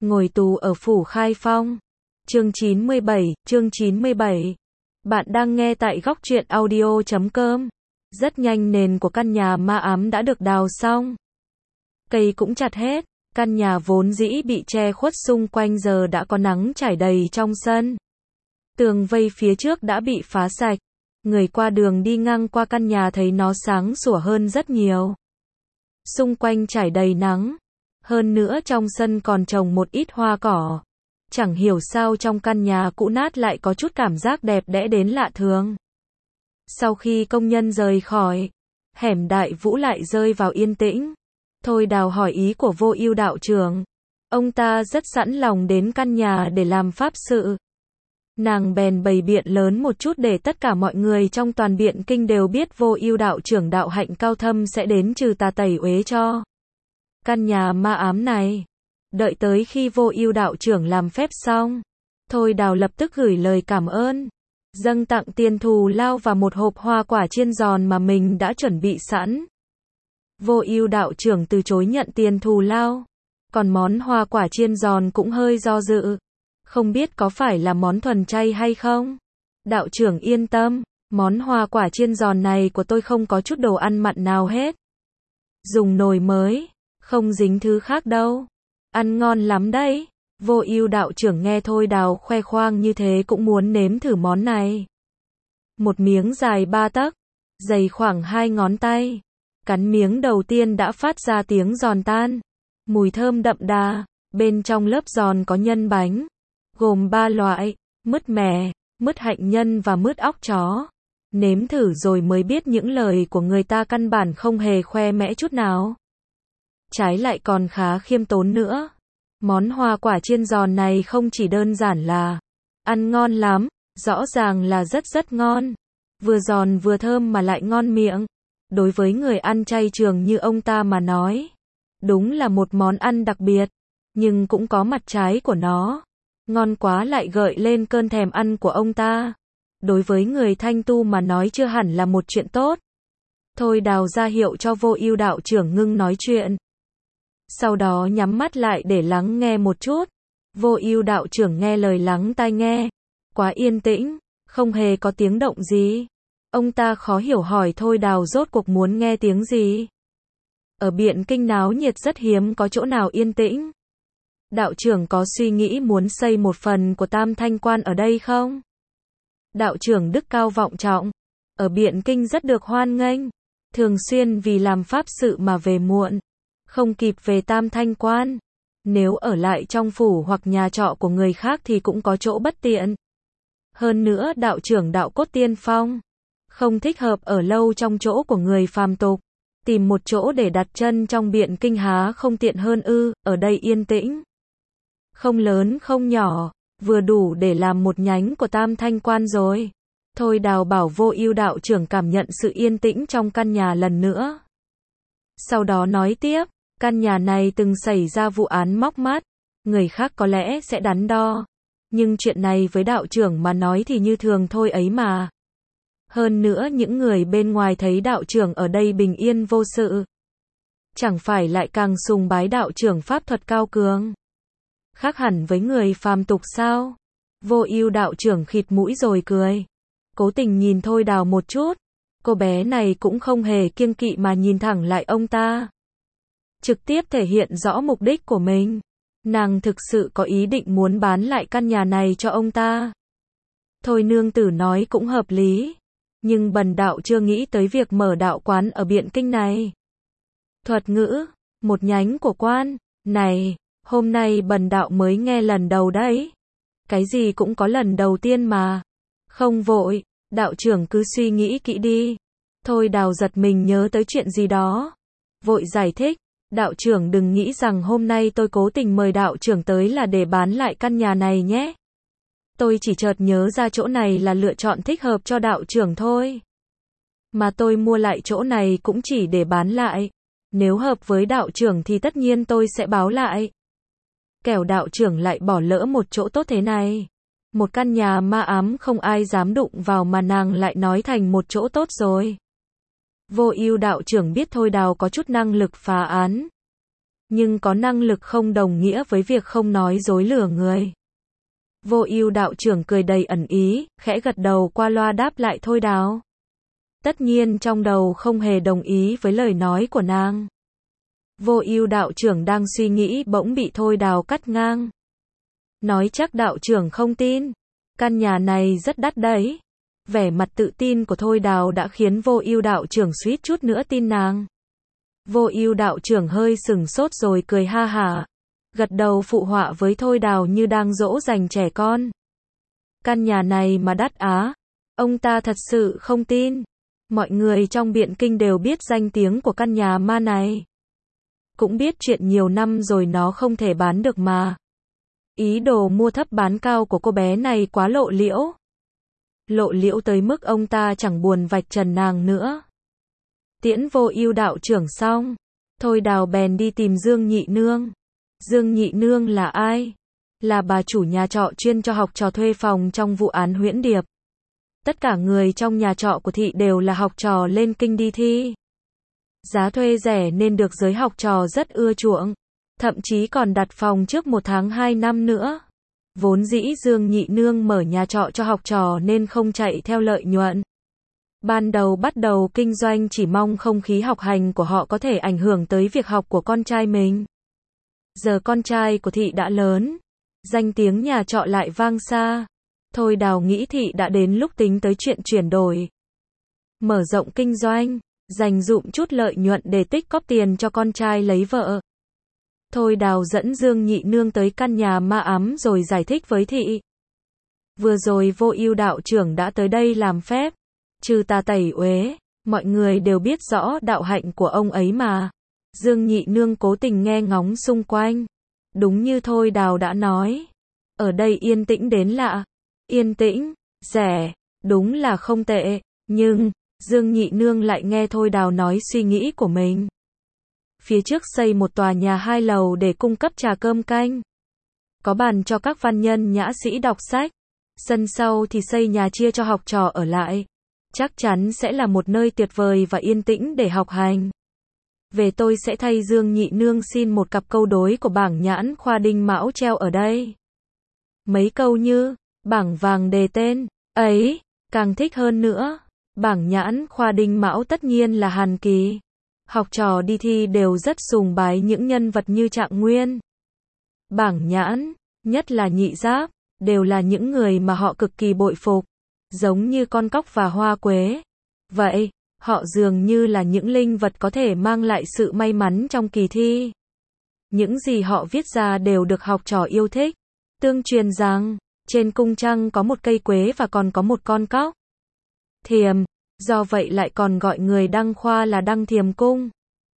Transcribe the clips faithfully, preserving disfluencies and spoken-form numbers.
Ngồi tù ở phủ Khai Phong. Chương chín mươi bảy, chương chín mươi bảy. Bạn đang nghe tại góc truyện audio chấm com. Rất nhanh nền của căn nhà ma ám đã được đào xong. Cây cũng chặt hết, căn nhà vốn dĩ bị che khuất xung quanh giờ đã có nắng trải đầy trong sân. Tường vây phía trước đã bị phá sạch. Người qua đường đi ngang qua căn nhà thấy nó sáng sủa hơn rất nhiều. Xung quanh trải đầy nắng. Hơn nữa trong sân còn trồng một ít hoa cỏ. Chẳng hiểu sao trong căn nhà cũ nát lại có chút cảm giác đẹp đẽ đến lạ thường. Sau khi công nhân rời khỏi, hẻm Đại Vũ lại rơi vào yên tĩnh. Thôi Đào hỏi ý của Vô Ưu đạo trưởng. Ông ta rất sẵn lòng đến căn nhà để làm pháp sự. Nàng bèn bày biện lớn một chút để tất cả mọi người trong toàn Biện Kinh đều biết Vô Ưu đạo trưởng đạo hạnh cao thâm sẽ đến trừ tà tẩy uế cho căn nhà ma ám này. Đợi tới khi Vô Ưu đạo trưởng làm phép xong, Thôi Đào lập tức gửi lời cảm ơn, dâng tặng tiền thù lao và một hộp hoa quả chiên giòn mà mình đã chuẩn bị sẵn. Vô Ưu đạo trưởng từ chối nhận tiền thù lao, còn món hoa quả chiên giòn cũng hơi do dự, không biết có phải là món thuần chay hay không. Đạo trưởng yên tâm, món hoa quả chiên giòn này của tôi không có chút đồ ăn mặn nào hết. Dùng nồi mới, không dính thứ khác đâu. Ăn ngon lắm đấy. Vô Ưu đạo trưởng nghe Thôi Đào khoe khoang như thế cũng muốn nếm thử món này. Một miếng dài ba tấc, dày khoảng hai ngón tay. Cắn miếng đầu tiên đã phát ra tiếng giòn tan. Mùi thơm đậm đà, bên trong lớp giòn có nhân bánh, gồm ba loại, mứt mè, mứt hạnh nhân và mứt óc chó. Nếm thử rồi mới biết những lời của người ta căn bản không hề khoe mẽ chút nào. Trái lại còn khá khiêm tốn nữa. Món hoa quả chiên giòn này không chỉ đơn giản là ăn ngon lắm, rõ ràng là rất rất ngon. Vừa giòn vừa thơm mà lại ngon miệng. Đối với người ăn chay trường như ông ta mà nói, đúng là một món ăn đặc biệt, nhưng cũng có mặt trái của nó. Ngon quá lại gợi lên cơn thèm ăn của ông ta. Đối với người thanh tu mà nói chưa hẳn là một chuyện tốt. Thôi Đào ra hiệu cho Vô Ưu đạo trưởng ngưng nói chuyện. Sau đó nhắm mắt lại để lắng nghe một chút. Vô Ưu đạo trưởng nghe lời lắng tai nghe. Quá yên tĩnh, không hề có tiếng động gì. Ông ta khó hiểu hỏi Thôi Đào rốt cuộc muốn nghe tiếng gì. Ở Biện Kinh náo nhiệt rất hiếm có chỗ nào yên tĩnh. Đạo trưởng có suy nghĩ muốn xây một phần của Tam Thanh Quan ở đây không? Đạo trưởng đức cao vọng trọng, ở Biện Kinh rất được hoan nghênh, thường xuyên vì làm pháp sự mà về muộn, không kịp về Tam Thanh Quan. Nếu ở lại trong phủ hoặc nhà trọ của người khác thì cũng có chỗ bất tiện. Hơn nữa đạo trưởng đạo cốt tiên phong, không thích hợp ở lâu trong chỗ của người phàm tục. Tìm một chỗ để đặt chân trong Biện Kinh há không tiện hơn ư? Ở đây yên tĩnh, không lớn không nhỏ, vừa đủ để làm một nhánh của Tam Thanh Quan rồi. Thôi Đào bảo Vô Ưu đạo trưởng cảm nhận sự yên tĩnh trong căn nhà lần nữa. Sau đó nói tiếp, căn nhà này từng xảy ra vụ án móc mắt, người khác có lẽ sẽ đắn đo, nhưng chuyện này với đạo trưởng mà nói thì như thường thôi ấy mà. Hơn nữa những người bên ngoài thấy đạo trưởng ở đây bình yên vô sự, chẳng phải lại càng sùng bái đạo trưởng pháp thuật cao cường. Khác hẳn với người phàm tục sao? Vô Ưu đạo trưởng khịt mũi rồi cười. Cố tình nhìn Thôi Đào một chút. Cô bé này cũng không hề kiêng kỵ mà nhìn thẳng lại ông ta. Trực tiếp thể hiện rõ mục đích của mình. Nàng thực sự có ý định muốn bán lại căn nhà này cho ông ta. Thôi nương tử nói cũng hợp lý. Nhưng bần đạo chưa nghĩ tới việc mở đạo quán ở Biện Kinh này. Thuật ngữ, một nhánh của quan, này, hôm nay bần đạo mới nghe lần đầu đấy. Cái gì cũng có lần đầu tiên mà. Không vội, đạo trưởng cứ suy nghĩ kỹ đi. Thôi Đào giật mình nhớ tới chuyện gì đó. Vội giải thích, đạo trưởng đừng nghĩ rằng hôm nay tôi cố tình mời đạo trưởng tới là để bán lại căn nhà này nhé. Tôi chỉ chợt nhớ ra chỗ này là lựa chọn thích hợp cho đạo trưởng thôi. Mà tôi mua lại chỗ này cũng chỉ để bán lại. Nếu hợp với đạo trưởng thì tất nhiên tôi sẽ báo lại. Kẻo đạo trưởng lại bỏ lỡ một chỗ tốt thế này. Một căn nhà ma ám không ai dám đụng vào mà nàng lại nói thành một chỗ tốt rồi. Vô Ưu đạo trưởng biết Thôi Đào có chút năng lực phá án. Nhưng có năng lực không đồng nghĩa với việc không nói dối lừa người. Vô Ưu đạo trưởng cười đầy ẩn ý, khẽ gật đầu qua loa đáp lại Thôi Đào. Tất nhiên trong đầu không hề đồng ý với lời nói của nàng. Vô Ưu đạo trưởng đang suy nghĩ bỗng bị Thôi Đào cắt ngang. Nói chắc đạo trưởng không tin. Căn nhà này rất đắt đấy. Vẻ mặt tự tin của Thôi Đào đã khiến Vô Ưu đạo trưởng suýt chút nữa tin nàng. Vô Ưu đạo trưởng hơi sửng sốt rồi cười ha hả. Gật đầu phụ họa với Thôi Đào như đang dỗ dành trẻ con. Căn nhà này mà đắt á. Ông ta thật sự không tin. Mọi người trong Biện Kinh đều biết danh tiếng của căn nhà ma này. Cũng biết chuyện nhiều năm rồi nó không thể bán được mà. Ý đồ mua thấp bán cao của cô bé này quá lộ liễu. Lộ liễu tới mức ông ta chẳng buồn vạch trần nàng nữa. Tiễn Vô Ưu đạo trưởng xong, Thôi Đào bèn đi tìm Dương Nhị Nương. Dương Nhị Nương là ai? Là bà chủ nhà trọ chuyên cho học trò thuê phòng trong vụ án Huyễn Điệp. Tất cả người trong nhà trọ của thị đều là học trò lên kinh đi thi. Giá thuê rẻ nên được giới học trò rất ưa chuộng. Thậm chí còn đặt phòng trước một tháng hai năm nữa. Vốn dĩ Dương Nhị Nương mở nhà trọ cho học trò nên không chạy theo lợi nhuận. Ban đầu bắt đầu kinh doanh chỉ mong không khí học hành của họ có thể ảnh hưởng tới việc học của con trai mình. Giờ con trai của thị đã lớn, danh tiếng nhà trọ lại vang xa. Thôi Đào nghĩ thị đã đến lúc tính tới chuyện chuyển đổi. Mở rộng kinh doanh, dành dụm chút lợi nhuận để tích cóp tiền cho con trai lấy vợ. Thôi Đào dẫn Dương Nhị Nương tới căn nhà ma ám rồi giải thích với thị. Vừa rồi Vô Ưu đạo trưởng đã tới đây làm phép, trừ tà tẩy uế, mọi người đều biết rõ đạo hạnh của ông ấy mà. Dương Nhị Nương cố tình nghe ngóng xung quanh. Đúng như Thôi Đào đã nói. Ở đây yên tĩnh đến lạ. Yên tĩnh, rẻ, đúng là không tệ. Nhưng, Dương Nhị Nương lại nghe Thôi Đào nói suy nghĩ của mình. Phía trước xây một tòa nhà hai lầu để cung cấp trà cơm canh. Có bàn cho các văn nhân nhã sĩ đọc sách. Sân sau thì xây nhà chia cho học trò ở lại. Chắc chắn sẽ là một nơi tuyệt vời và yên tĩnh để học hành. Về tôi sẽ thay Dương Nhị Nương xin một cặp câu đối của bảng nhãn khoa đinh mão treo ở đây. Mấy câu như, bảng vàng đề tên, ấy, càng thích hơn nữa. Bảng nhãn khoa đinh mão tất nhiên là Hàn Kỳ. Học trò đi thi đều rất sùng bái những nhân vật như Trạng Nguyên. Bảng nhãn, nhất là Nhị Giáp, đều là những người mà họ cực kỳ bội phục. Giống như con cóc và hoa quế. Vậy, họ dường như là những linh vật có thể mang lại sự may mắn trong kỳ thi. Những gì họ viết ra đều được học trò yêu thích. Tương truyền rằng, trên cung trăng có một cây quế và còn có một con cóc. Thiềm, do vậy lại còn gọi người đăng khoa là đăng thiềm cung.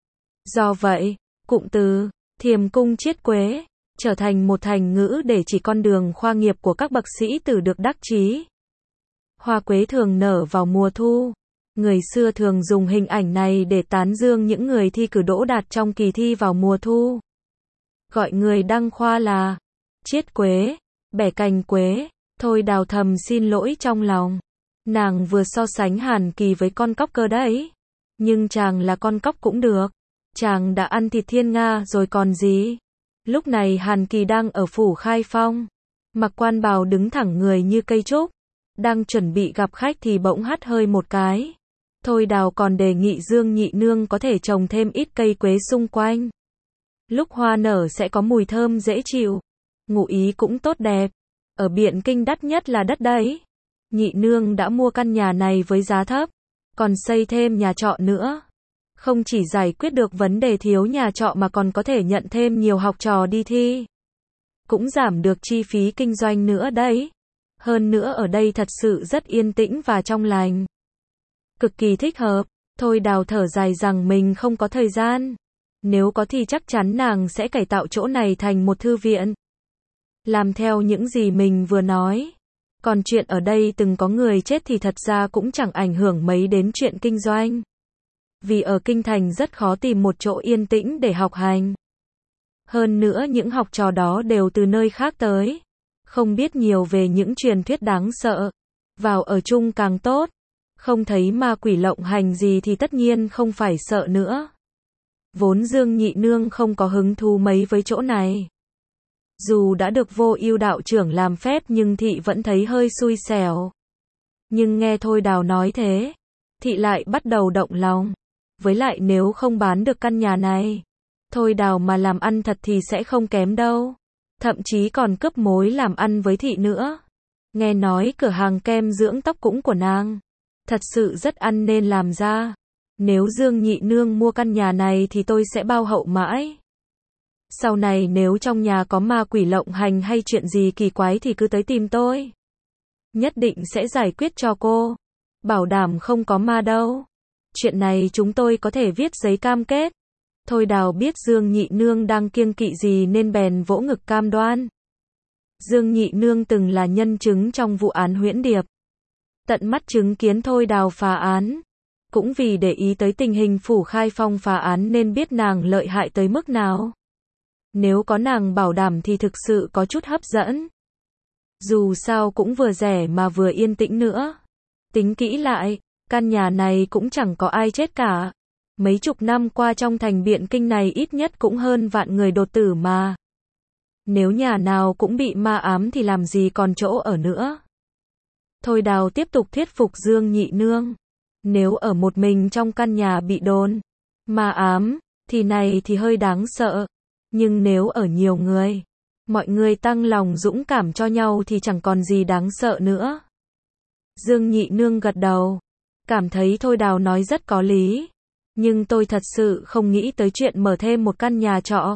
Do vậy, cụm từ, thiềm cung chiết quế, trở thành một thành ngữ để chỉ con đường khoa nghiệp của các bậc sĩ tử được đắc chí. Hoa quế thường nở vào mùa thu. Người xưa thường dùng hình ảnh này để tán dương những người thi cử đỗ đạt trong kỳ thi vào mùa thu. Gọi người đăng khoa là chiết quế, bẻ cành quế. Thôi Đào thầm xin lỗi trong lòng. Nàng vừa so sánh Hàn Kỳ với con cóc cơ đấy. Nhưng chàng là con cóc cũng được. Chàng đã ăn thịt thiên nga rồi còn gì. Lúc này Hàn Kỳ đang ở phủ Khai Phong. Mặc quan bào đứng thẳng người như cây trúc. Đang chuẩn bị gặp khách thì bỗng hắt hơi một cái. Thôi Đào còn đề nghị Dương Nhị Nương có thể trồng thêm ít cây quế xung quanh. Lúc hoa nở sẽ có mùi thơm dễ chịu. Ngụ ý cũng tốt đẹp. Ở Biện Kinh đắt nhất là đất đấy. Nhị Nương đã mua căn nhà này với giá thấp. Còn xây thêm nhà trọ nữa. Không chỉ giải quyết được vấn đề thiếu nhà trọ mà còn có thể nhận thêm nhiều học trò đi thi. Cũng giảm được chi phí kinh doanh nữa đấy. Hơn nữa ở đây thật sự rất yên tĩnh và trong lành. Cực kỳ thích hợp. Thôi Đào thở dài rằng mình không có thời gian. Nếu có thì chắc chắn nàng sẽ cải tạo chỗ này thành một thư viện. Làm theo những gì mình vừa nói. Còn chuyện ở đây từng có người chết thì thật ra cũng chẳng ảnh hưởng mấy đến chuyện kinh doanh. Vì ở kinh thành rất khó tìm một chỗ yên tĩnh để học hành. Hơn nữa những học trò đó đều từ nơi khác tới. Không biết nhiều về những truyền thuyết đáng sợ. Vào ở chung càng tốt. Không thấy ma quỷ lộng hành gì thì tất nhiên không phải sợ nữa. Vốn Dương Nhị Nương không có hứng thú mấy với chỗ này. Dù đã được Vô Ưu đạo trưởng làm phép nhưng thị vẫn thấy hơi xui xẻo. Nhưng nghe Thôi Đào nói thế, thị lại bắt đầu động lòng. Với lại nếu không bán được căn nhà này, Thôi Đào mà làm ăn thật thì sẽ không kém đâu. Thậm chí còn cướp mối làm ăn với thị nữa. Nghe nói cửa hàng kem dưỡng tóc cũng của nàng. Thật sự rất ăn nên làm ra. Nếu Dương Nhị Nương mua căn nhà này thì tôi sẽ bao hậu mãi. Sau này nếu trong nhà có ma quỷ lộng hành hay chuyện gì kỳ quái thì cứ tới tìm tôi. Nhất định sẽ giải quyết cho cô. Bảo đảm không có ma đâu. Chuyện này chúng tôi có thể viết giấy cam kết. Thôi Đào biết Dương Nhị Nương đang kiêng kỵ gì nên bèn vỗ ngực cam đoan. Dương Nhị Nương từng là nhân chứng trong vụ án Huyễn Điệp. Tận mắt chứng kiến Thôi Đào phá án. Cũng vì để ý tới tình hình Phủ Khai Phong phá án nên biết nàng lợi hại tới mức nào. Nếu có nàng bảo đảm thì thực sự có chút hấp dẫn. Dù sao cũng vừa rẻ mà vừa yên tĩnh nữa. Tính kỹ lại, căn nhà này cũng chẳng có ai chết cả. Mấy chục năm qua trong thành Biện Kinh này ít nhất cũng hơn vạn người đột tử mà. Nếu nhà nào cũng bị ma ám thì làm gì còn chỗ ở nữa. Thôi Đào tiếp tục thuyết phục Dương Nhị Nương. Nếu ở một mình trong căn nhà bị đồn ma ám, thì này thì hơi đáng sợ. Nhưng nếu ở nhiều người, mọi người tăng lòng dũng cảm cho nhau thì chẳng còn gì đáng sợ nữa. Dương Nhị Nương gật đầu, cảm thấy Thôi Đào nói rất có lý. Nhưng tôi thật sự không nghĩ tới chuyện mở thêm một căn nhà trọ.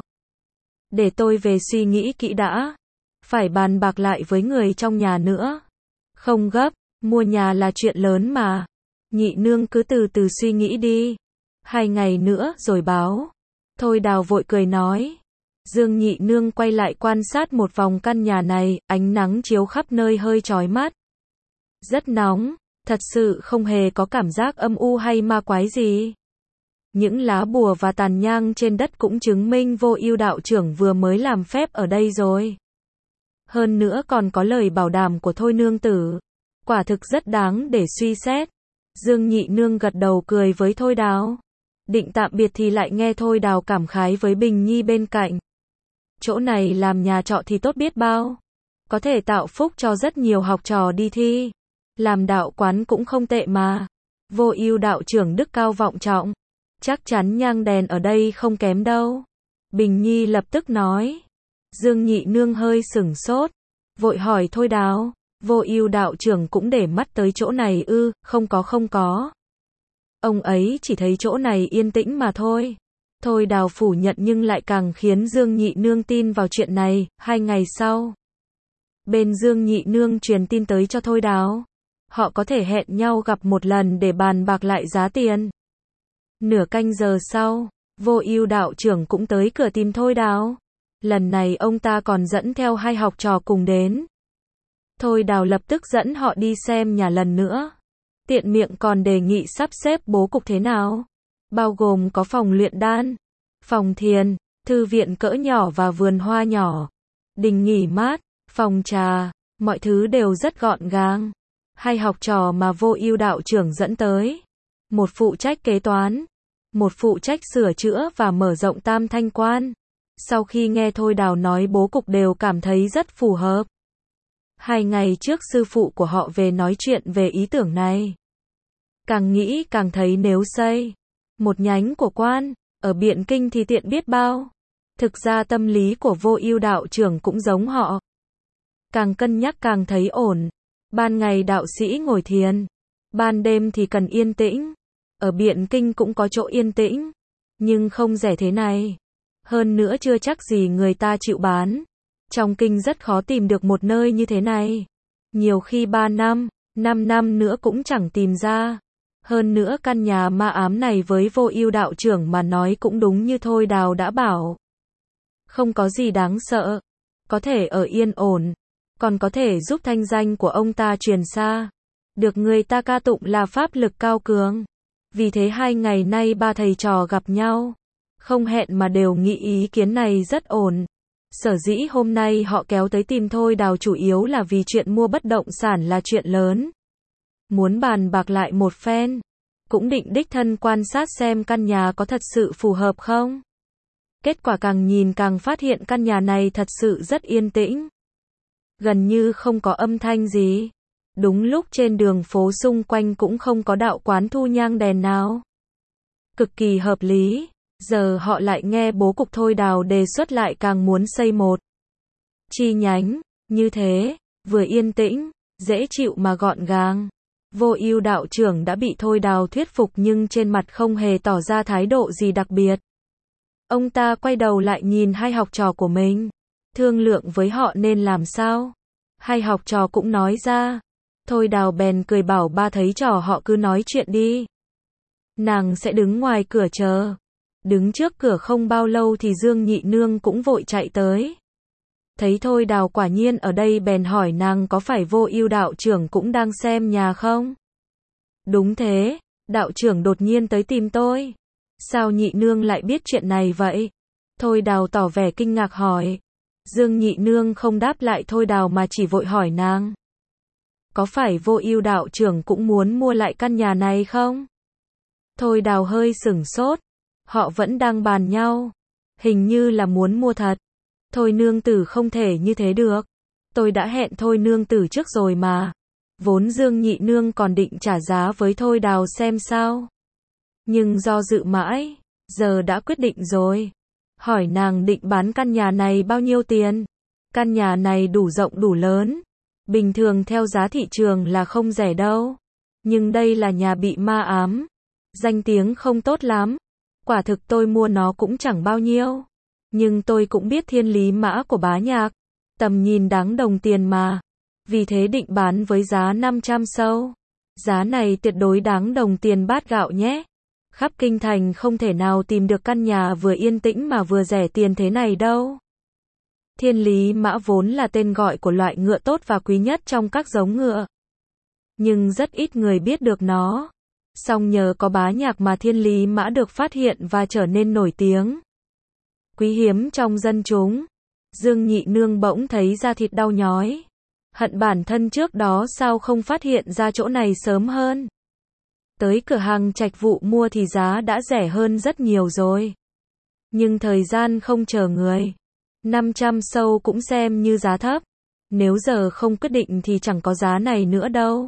Để tôi về suy nghĩ kỹ đã. Phải bàn bạc lại với người trong nhà nữa. Không gấp, mua nhà là chuyện lớn mà. Nhị Nương cứ từ từ suy nghĩ đi. Hai ngày nữa rồi báo. Thôi Đào vội cười nói. Dương Nhị Nương quay lại quan sát một vòng căn nhà này, ánh nắng chiếu khắp nơi hơi chói mắt. Rất nóng, thật sự không hề có cảm giác âm u hay ma quái gì. Những lá bùa và tàn nhang trên đất cũng chứng minh Vô Ưu đạo trưởng vừa mới làm phép ở đây rồi. Hơn nữa còn có lời bảo đảm của Thôi nương tử. Quả thực rất đáng để suy xét. Dương Nhị Nương gật đầu cười với Thôi Đào. Định tạm biệt thì lại nghe Thôi Đào cảm khái với Bình Nhi bên cạnh. Chỗ này làm nhà trọ thì tốt biết bao. Có thể tạo phúc cho rất nhiều học trò đi thi. Làm đạo quán cũng không tệ mà. Vô Ưu đạo trưởng đức cao vọng trọng. Chắc chắn nhang đèn ở đây không kém đâu. Bình Nhi lập tức nói. Dương Nhị Nương hơi sửng sốt. Vội hỏi Thôi Đào. Vô Ưu đạo trưởng cũng để mắt tới chỗ này ư? Không có không có. Ông ấy chỉ thấy chỗ này yên tĩnh mà thôi. Thôi Đào phủ nhận nhưng lại càng khiến Dương Nhị Nương tin vào chuyện này. Hai ngày sau, bên Dương Nhị Nương truyền tin tới cho Thôi Đào. Họ có thể hẹn nhau gặp một lần để bàn bạc lại giá tiền. Nửa canh giờ sau, Vô Ưu đạo trưởng cũng tới cửa tìm Thôi Đào. Lần này ông ta còn dẫn theo hai học trò cùng đến. Thôi Đào lập tức dẫn họ đi xem nhà lần nữa. Tiện miệng còn đề nghị sắp xếp bố cục thế nào. Bao gồm có phòng luyện đan, phòng thiền, thư viện cỡ nhỏ và vườn hoa nhỏ, đình nghỉ mát, phòng trà, mọi thứ đều rất gọn gàng. Hai học trò mà Vô Ưu đạo trưởng dẫn tới, một phụ trách kế toán, một phụ trách sửa chữa và mở rộng Tam Thanh Quan. Sau khi nghe Thôi Đào nói bố cục đều cảm thấy rất phù hợp. Hai ngày trước sư phụ của họ về nói chuyện về ý tưởng này. Càng nghĩ càng thấy nếu xây một nhánh của quan ở Biện Kinh thì tiện biết bao. Thực ra tâm lý của Vô Ưu đạo trưởng cũng giống họ. Càng cân nhắc càng thấy ổn. Ban ngày đạo sĩ ngồi thiền, ban đêm thì cần yên tĩnh. Ở Biện Kinh cũng có chỗ yên tĩnh, nhưng không rẻ thế này. Hơn nữa chưa chắc gì người ta chịu bán. Trong kinh rất khó tìm được một nơi như thế này. Nhiều khi ba năm, năm năm nữa cũng chẳng tìm ra. Hơn nữa căn nhà ma ám này với Vô Ưu đạo trưởng mà nói cũng đúng như Thôi Đào đã bảo. Không có gì đáng sợ. Có thể ở yên ổn. Còn có thể giúp thanh danh của ông ta truyền xa. Được người ta ca tụng là pháp lực cao cường. Vì thế hai ngày nay ba thầy trò gặp nhau. Không hẹn mà đều nghĩ ý kiến này rất ổn. Sở dĩ hôm nay họ kéo tới tìm Thôi Đào chủ yếu là vì chuyện mua bất động sản là chuyện lớn. Muốn bàn bạc lại một phen. cũng định đích thân quan sát xem căn nhà có thật sự phù hợp không. Kết quả càng nhìn càng phát hiện căn nhà này thật sự rất yên tĩnh. Gần như không có âm thanh gì. Đúng lúc trên đường phố xung quanh cũng không có đạo quán thu nhang đèn nào. Cực kỳ hợp lý. Giờ họ lại nghe bố cục Thôi Đào đề xuất lại càng muốn xây một chi nhánh. Như thế, vừa yên tĩnh, dễ chịu mà gọn gàng. Vô Ưu đạo trưởng đã bị Thôi Đào thuyết phục nhưng trên mặt không hề tỏ ra thái độ gì đặc biệt. Ông ta quay đầu lại nhìn hai học trò của mình. Thương lượng với họ nên làm sao. Hai học trò cũng nói ra. Thôi Đào bèn cười bảo ba thấy trò họ cứ nói chuyện đi. Nàng sẽ đứng ngoài cửa chờ. Đứng trước cửa không bao lâu thì Dương Nhị Nương cũng vội chạy tới. Thấy Thôi Đào quả nhiên ở đây bèn hỏi nàng có phải Vô Ưu đạo trưởng cũng đang xem nhà không? Đúng thế, đạo trưởng đột nhiên tới tìm tôi. Sao Nhị Nương lại biết chuyện này vậy? Thôi Đào tỏ vẻ kinh ngạc hỏi. Dương Nhị Nương không đáp lại Thôi Đào mà chỉ vội hỏi nàng. Có phải Vô Ưu đạo trưởng cũng muốn mua lại căn nhà này không? Thôi Đào hơi sửng sốt. Họ vẫn đang bàn nhau. Hình như là muốn mua thật. Thôi nương tử không thể như thế được. Tôi đã hẹn Thôi nương tử trước rồi mà. Vốn Dương Nhị Nương còn định trả giá với Thôi Đào xem sao. Nhưng do dự mãi, giờ đã quyết định rồi. Hỏi nàng định bán căn nhà này bao nhiêu tiền? Căn nhà này đủ rộng đủ lớn. Bình thường theo giá thị trường là không rẻ đâu. Nhưng đây là nhà bị ma ám. Danh tiếng không tốt lắm. Quả thực tôi mua nó cũng chẳng bao nhiêu. Nhưng tôi cũng biết thiên lý mã của bá nhạc. Tầm nhìn đáng đồng tiền mà. Vì thế định bán với giá năm trăm sâu. Giá này tuyệt đối đáng đồng tiền bát gạo nhé. Khắp kinh thành không thể nào tìm được căn nhà vừa yên tĩnh mà vừa rẻ tiền thế này đâu. Thiên lý mã vốn là tên gọi của loại ngựa tốt và quý nhất trong các giống ngựa. Nhưng rất ít người biết được nó. Song nhờ có bá nhạc mà thiên lý mã được phát hiện và trở nên nổi tiếng. Quý hiếm trong dân chúng. Dương Nhị Nương bỗng thấy da thịt đau nhói. Hận bản thân trước đó sao không phát hiện ra chỗ này sớm hơn. Tới cửa hàng trạch vụ mua thì giá đã rẻ hơn rất nhiều rồi. Nhưng thời gian không chờ người. năm trăm sâu cũng xem như giá thấp. Nếu giờ không quyết định thì chẳng có giá này nữa đâu.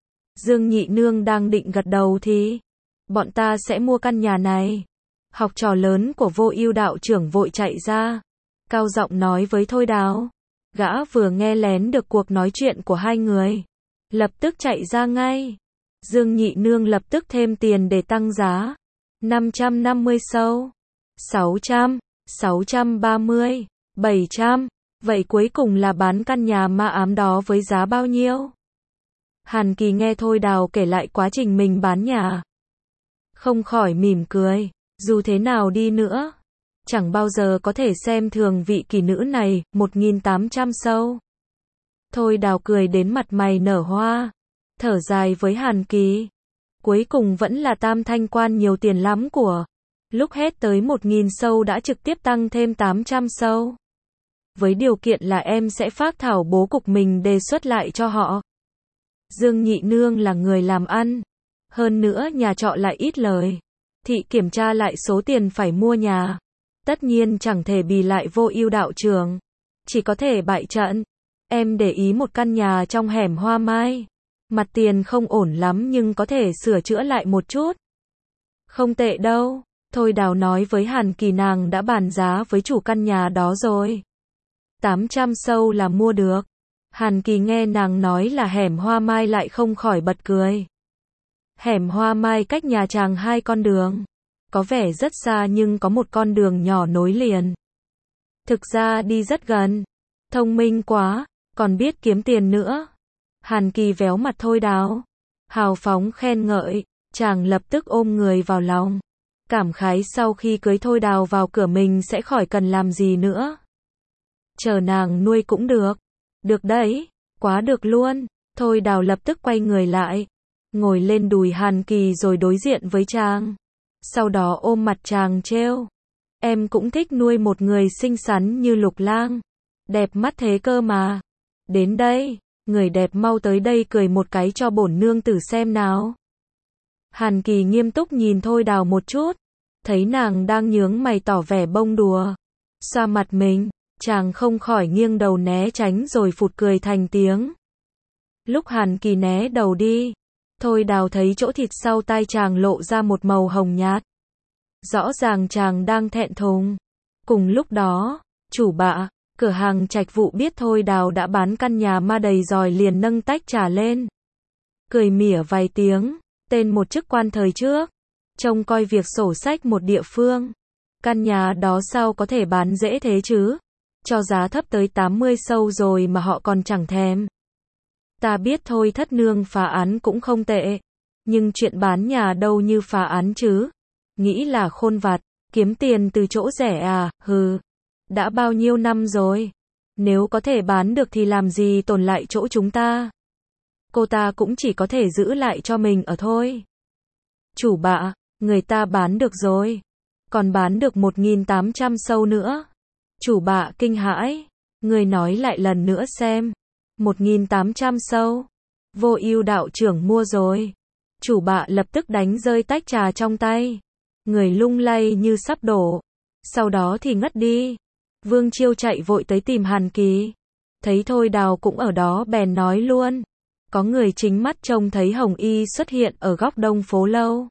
Dương Nhị Nương đang định gật đầu thì bọn ta sẽ mua căn nhà này. Học trò lớn của Vô Ưu đạo trưởng vội chạy ra. Cao giọng nói với Thôi Đào. Gã vừa nghe lén được cuộc nói chuyện của hai người. Lập tức chạy ra ngay. Dương Nhị Nương lập tức thêm tiền để tăng giá. năm trăm năm mươi sâu. sáu trăm. sáu trăm ba mươi. bảy trăm. Vậy cuối cùng là bán căn nhà ma ám đó với giá bao nhiêu? Hàn Kỳ nghe Thôi Đào kể lại quá trình mình bán nhà. Không khỏi mỉm cười. Dù thế nào đi nữa, chẳng bao giờ có thể xem thường vị kỳ nữ này. Một nghìn tám trăm sâu. Thôi Đào cười đến mặt mày nở hoa. Thở dài với Hàn Kỳ. Cuối cùng vẫn là Tam Thanh Quan nhiều tiền lắm của. Lúc hết tới một nghìn sâu đã trực tiếp tăng thêm tám trăm sâu. Với điều kiện là em sẽ phác thảo bố cục mình đề xuất lại cho họ. Dương Nhị Nương là người làm ăn. Hơn nữa nhà trọ lại ít lời. Thị kiểm tra lại số tiền phải mua nhà. Tất nhiên chẳng thể bì lại Vô Ưu đạo trưởng. Chỉ có thể bại trận. Em để ý một căn nhà trong hẻm Hoa Mai. Mặt tiền không ổn lắm nhưng có thể sửa chữa lại một chút. Không tệ đâu. Thôi Đào nói với Hàn Kỳ nàng đã bàn giá với chủ căn nhà đó rồi. tám trăm sâu là mua được. Hàn Kỳ nghe nàng nói là hẻm Hoa Mai lại không khỏi bật cười. Hẻm Hoa Mai cách nhà chàng hai con đường. Có vẻ rất xa nhưng có một con đường nhỏ nối liền. Thực ra đi rất gần. Thông minh quá, còn biết kiếm tiền nữa. Hàn Kỳ véo mặt Thôi Đào. Hào phóng khen ngợi, chàng lập tức ôm người vào lòng. Cảm khái sau khi cưới Thôi Đào vào cửa mình sẽ khỏi cần làm gì nữa. Chờ nàng nuôi cũng được. Được đấy, quá được luôn. Thôi Đào lập tức quay người lại. Ngồi lên đùi Hàn Kỳ rồi đối diện với chàng. Sau đó ôm mặt chàng trêu. Em cũng thích nuôi một người xinh xắn như Lục Lang. Đẹp mắt thế cơ mà. Đến đây, người đẹp mau tới đây cười một cái cho bổn nương tử xem nào. Hàn Kỳ nghiêm túc nhìn Thôi Đào một chút, thấy nàng đang nhướng mày tỏ vẻ bông đùa, xoa mặt mình, chàng không khỏi nghiêng đầu né tránh rồi phụt cười thành tiếng. Lúc Hàn Kỳ né đầu đi, Thôi Đào thấy chỗ thịt sau tai chàng lộ ra một màu hồng nhạt. Rõ ràng chàng đang thẹn thùng. Cùng lúc đó, chủ bạ, cửa hàng trạch vụ biết Thôi Đào đã bán căn nhà ma đầy giỏi liền nâng tách trà lên. Cười mỉa vài tiếng, tên một chức quan thời trước, trông coi việc sổ sách một địa phương. Căn nhà đó sao có thể bán dễ thế chứ? Cho giá thấp tới tám mươi sâu rồi mà họ còn chẳng thèm. Ta biết Thôi thất nương phá án cũng không tệ, nhưng chuyện bán nhà đâu như phá án chứ. Nghĩ là khôn vặt, kiếm tiền từ chỗ rẻ à, hừ. Đã bao nhiêu năm rồi. Nếu có thể bán được thì làm gì tổn lại chỗ chúng ta. Cô ta cũng chỉ có thể giữ lại cho mình ở thôi. Chủ bạ, người ta bán được rồi. Còn bán được một nghìn tám trăm sâu nữa. Chủ bạ kinh hãi. Người nói lại lần nữa xem. một nghìn tám trăm sâu. Vô ưu đạo trưởng mua rồi. Chủ bạ lập tức đánh rơi tách trà trong tay. Người lung lay như sắp đổ. Sau đó thì ngất đi. Vương Chiêu chạy vội tới tìm Hàn Kỳ. Thấy Thôi Đào cũng ở đó bèn nói luôn. Có người chính mắt trông thấy Hồng Y xuất hiện ở góc đông phố lâu.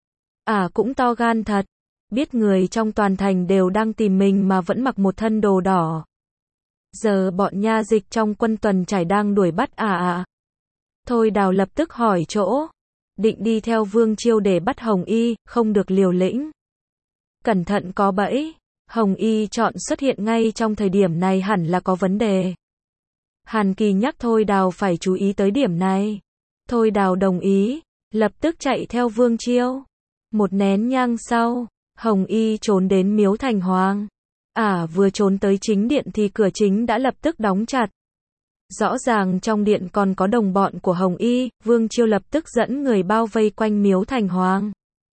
À cũng to gan thật. Biết người trong toàn thành đều đang tìm mình mà vẫn mặc một thân đồ đỏ. Giờ bọn nha dịch trong quân tuần trải đang đuổi bắt à à. Thôi Đào lập tức hỏi chỗ. Định đi theo Vương Chiêu để bắt Hồng Y, không được liều lĩnh. Cẩn thận có bẫy. Hồng Y chọn xuất hiện ngay trong thời điểm này hẳn là có vấn đề. Hàn Kỳ nhắc Thôi Đào phải chú ý tới điểm này. Thôi Đào đồng ý, lập tức chạy theo Vương Chiêu. Một nén nhang sau, Hồng Y trốn đến miếu thành hoàng. À vừa trốn tới chính điện thì cửa chính đã lập tức đóng chặt. Rõ ràng trong điện còn có đồng bọn của Hồng Y, Vương Chiêu lập tức dẫn người bao vây quanh miếu thành hoàng.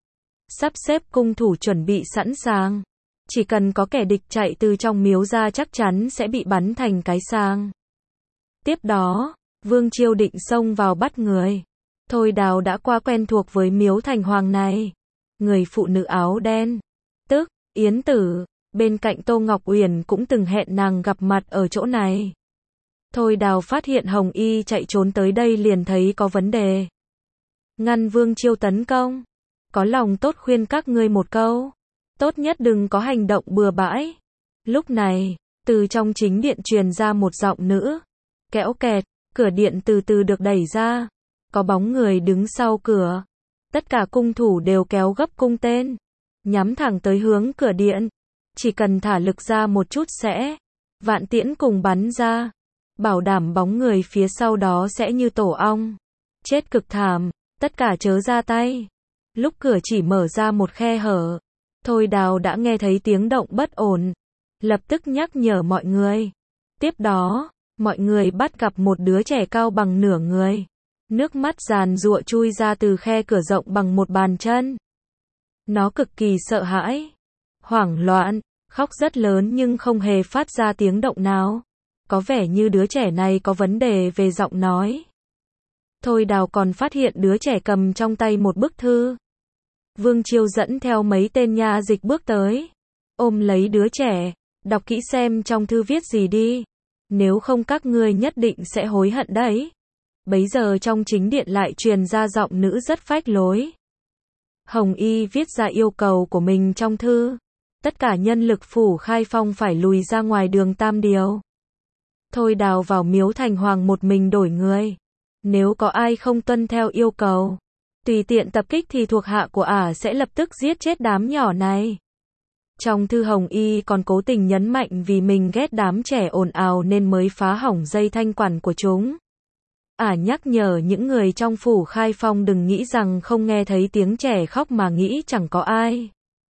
Sắp xếp cung thủ chuẩn bị sẵn sàng. Chỉ cần có kẻ địch chạy từ trong miếu ra chắc chắn sẽ bị bắn thành cái sang. Tiếp đó, Vương Chiêu định xông vào bắt người. Thôi Đào đã qua quen thuộc với miếu thành hoàng này. Người phụ nữ áo đen, tức Yến Tử, bên cạnh Tô Ngọc Uyển cũng từng hẹn nàng gặp mặt ở chỗ này. Thôi Đào phát hiện Hồng Y chạy trốn tới đây liền thấy có vấn đề. Ngăn Vương Chiêu tấn công. Có lòng tốt khuyên các ngươi một câu. Tốt nhất đừng có hành động bừa bãi. Lúc này, từ trong chính điện truyền ra một giọng nữ. Kéo kẹt, cửa điện từ từ được đẩy ra. Có bóng người đứng sau cửa. Tất cả cung thủ đều kéo gấp cung tên. Nhắm thẳng tới hướng cửa điện. Chỉ cần thả lực ra một chút sẽ. Vạn tiễn cùng bắn ra. Bảo đảm bóng người phía sau đó sẽ như tổ ong. Chết cực thảm, tất cả chớ ra tay. Lúc cửa chỉ mở ra một khe hở. Thôi Đào đã nghe thấy tiếng động bất ổn. Lập tức nhắc nhở mọi người. Tiếp đó, mọi người bắt gặp một đứa trẻ cao bằng nửa người. Nước mắt giàn giụa chui ra từ khe cửa rộng bằng một bàn chân. Nó cực kỳ sợ hãi. Hoảng loạn, khóc rất lớn nhưng không hề phát ra tiếng động nào. Có vẻ như đứa trẻ này có vấn đề về giọng nói. Thôi Đào còn phát hiện đứa trẻ cầm trong tay một bức thư. Vương Chiêu dẫn theo mấy tên nha dịch bước tới. Ôm lấy đứa trẻ. Đọc kỹ xem trong thư viết gì đi. Nếu không các ngươi nhất định sẽ hối hận đấy. Bấy giờ trong chính điện lại truyền ra giọng nữ rất phách lối. Hồng Y viết ra yêu cầu của mình trong thư. Tất cả nhân lực phủ Khai Phong phải lùi ra ngoài đường Tam Điều. Thôi Đào vào miếu thành hoàng một mình đổi người. Nếu có ai không tuân theo yêu cầu, tùy tiện tập kích thì thuộc hạ của ả sẽ lập tức giết chết đám nhỏ này. Trong thư Hồng Y còn cố tình nhấn mạnh vì mình ghét đám trẻ ồn ào nên mới phá hỏng dây thanh quản của chúng. Ả nhắc nhở những người trong phủ Khai Phong đừng nghĩ rằng không nghe thấy tiếng trẻ khóc mà nghĩ chẳng có ai.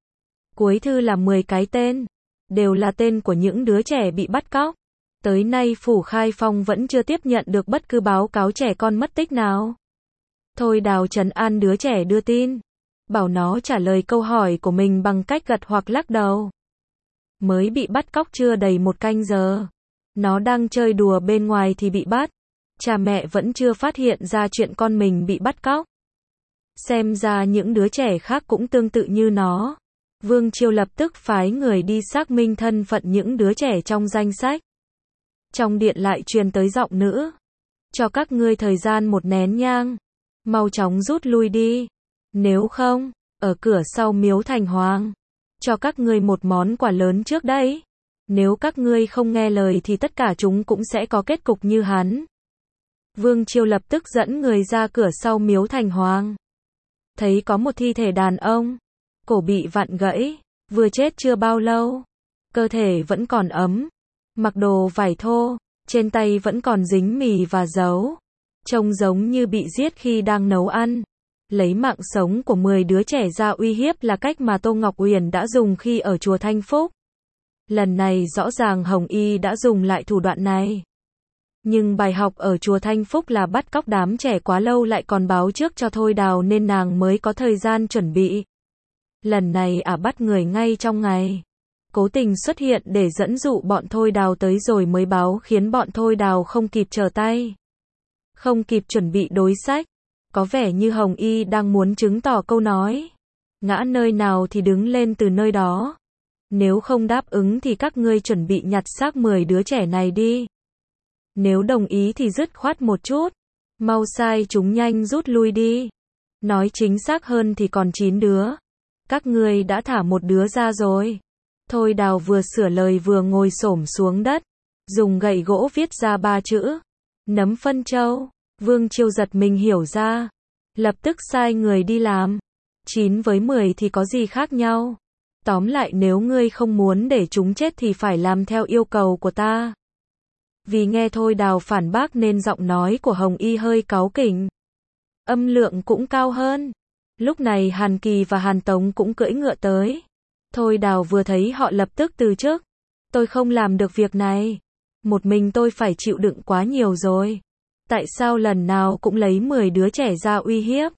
Cuối thư là mười cái tên, đều là tên của những đứa trẻ bị bắt cóc. Tới nay phủ Khai Phong vẫn chưa tiếp nhận được bất cứ báo cáo trẻ con mất tích nào. Thôi Đào trấn an đứa trẻ đưa tin, bảo nó trả lời câu hỏi của mình bằng cách gật hoặc lắc đầu. Mới bị bắt cóc chưa đầy một canh giờ. Nó đang chơi đùa bên ngoài thì bị bắt. Cha mẹ vẫn chưa phát hiện ra chuyện con mình bị bắt cóc. Xem ra những đứa trẻ khác cũng tương tự như nó. Vương Chiêu lập tức phái người đi xác minh thân phận những đứa trẻ trong danh sách. Trong điện lại truyền tới giọng nữ. Cho các ngươi thời gian một nén nhang. Mau chóng rút lui đi. Nếu không, ở cửa sau miếu thành hoàng. Cho các ngươi một món quà lớn trước đấy. Nếu các ngươi không nghe lời thì tất cả chúng cũng sẽ có kết cục như hắn. Vương Chiêu lập tức dẫn người ra cửa sau miếu thành hoàng. Thấy có một thi thể đàn ông. Cổ bị vặn gãy. Vừa chết chưa bao lâu. Cơ thể vẫn còn ấm. Mặc đồ vải thô. Trên tay vẫn còn dính mì và dấu. Trông giống như bị giết khi đang nấu ăn. Lấy mạng sống của mười đứa trẻ ra uy hiếp là cách mà Tô Ngọc Uyển đã dùng khi ở chùa Thanh Phúc. Lần này rõ ràng Hồng Y đã dùng lại thủ đoạn này. Nhưng bài học ở chùa Thanh Phúc là bắt cóc đám trẻ quá lâu lại còn báo trước cho Thôi Đào nên nàng mới có thời gian chuẩn bị. Lần này ả bắt người ngay trong ngày. Cố tình xuất hiện để dẫn dụ bọn Thôi Đào tới rồi mới báo khiến bọn Thôi Đào không kịp trở tay. Không kịp chuẩn bị đối sách. Có vẻ như Hồng Y đang muốn chứng tỏ câu nói. Ngã nơi nào thì đứng lên từ nơi đó. Nếu không đáp ứng thì các ngươi chuẩn bị nhặt xác mười đứa trẻ này đi. Nếu đồng ý thì dứt khoát một chút. Mau sai chúng nhanh rút lui đi. Nói chính xác hơn thì còn chín đứa. Các ngươi đã thả một đứa ra rồi. Thôi Đào vừa sửa lời vừa ngồi xổm xuống đất. Dùng gậy gỗ viết ra ba chữ. Nấm phân châu. Vương Chiêu giật mình hiểu ra. Lập tức sai người đi làm. chín với mười thì có gì khác nhau. Tóm lại nếu ngươi không muốn để chúng chết thì phải làm theo yêu cầu của ta. Vì nghe Thôi Đào phản bác nên giọng nói của Hồng Y hơi cáu kỉnh. Âm lượng cũng cao hơn. Lúc này Hàn Kỳ và Hàn Tống cũng cưỡi ngựa tới. Thôi Đào vừa thấy họ lập tức từ chức. Tôi không làm được việc này. Một mình tôi phải chịu đựng quá nhiều rồi. Tại sao lần nào cũng lấy mười đứa trẻ ra uy hiếp?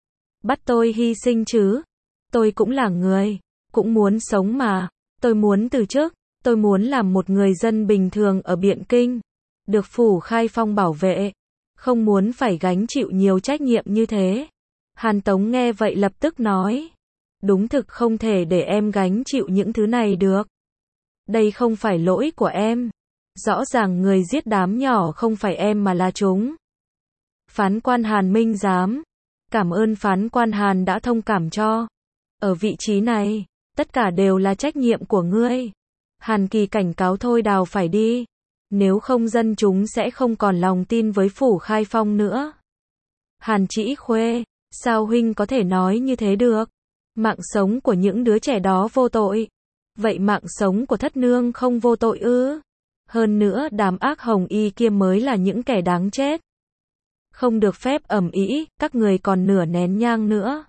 Bắt tôi hy sinh chứ? Tôi cũng là người. Cũng muốn sống mà. Tôi muốn từ chức. Tôi muốn làm một người dân bình thường ở Biện Kinh. Được Phủ Khai Phong bảo vệ. Không muốn phải gánh chịu nhiều trách nhiệm như thế. Hàn Tống nghe vậy lập tức nói. Đúng thực không thể để em gánh chịu những thứ này được. Đây không phải lỗi của em. Rõ ràng người giết đám nhỏ không phải em mà là chúng. Phán quan Hàn Minh Giám. Cảm ơn phán quan Hàn đã thông cảm cho. Ở vị trí này, tất cả đều là trách nhiệm của ngươi. Hàn Kỳ cảnh cáo Thôi Đào phải đi. Nếu không dân chúng sẽ không còn lòng tin với Phủ Khai Phong nữa. Hàn Chỉ Khuê, sao huynh có thể nói như thế được? Mạng sống của những đứa trẻ đó vô tội. Vậy mạng sống của thất nương không vô tội ư? Hơn nữa đám ác Hồng Y kia mới là những kẻ đáng chết. Không được phép ầm ĩ, các người còn nửa nén nhang nữa.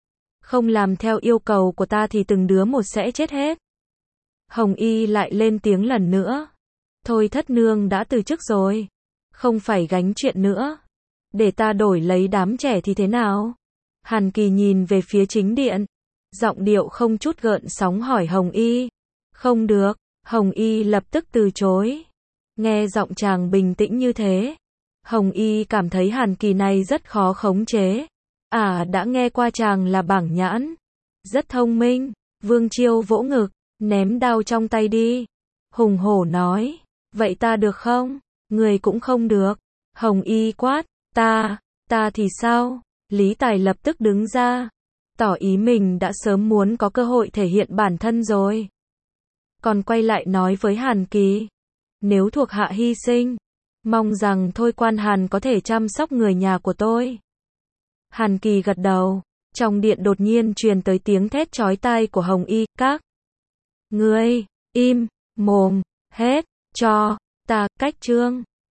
Không làm theo yêu cầu của ta thì từng đứa một sẽ chết hết. Hồng Y lại lên tiếng lần nữa. Thôi thất nương đã từ chức rồi. Không phải gánh chuyện nữa. Để ta đổi lấy đám trẻ thì thế nào? Hàn Kỳ nhìn về phía chính điện. Giọng điệu không chút gợn sóng hỏi Hồng Y. Không được. Hồng Y lập tức từ chối. Nghe giọng chàng bình tĩnh như thế. Hồng Y cảm thấy Hàn Kỳ này rất khó khống chế. À đã nghe qua chàng là bảng nhãn. Rất thông minh. Vương Chiêu vỗ ngực. Ném đao trong tay đi. Hùng hổ nói. Vậy ta được không? Người cũng không được. Hồng Y quát. Ta, ta thì sao? Lý Tài lập tức đứng ra. Tỏ ý mình đã sớm muốn có cơ hội thể hiện bản thân rồi. Còn quay lại nói với Hàn Kỳ. Nếu thuộc hạ hy sinh, mong rằng Thôi quan Hàn có thể chăm sóc người nhà của tôi. Hàn Kỳ gật đầu. Trong điện đột nhiên truyền tới tiếng thét chói tai của Hồng Y. Các ngươi, im, mồm, hết, cho, ta, cách trương.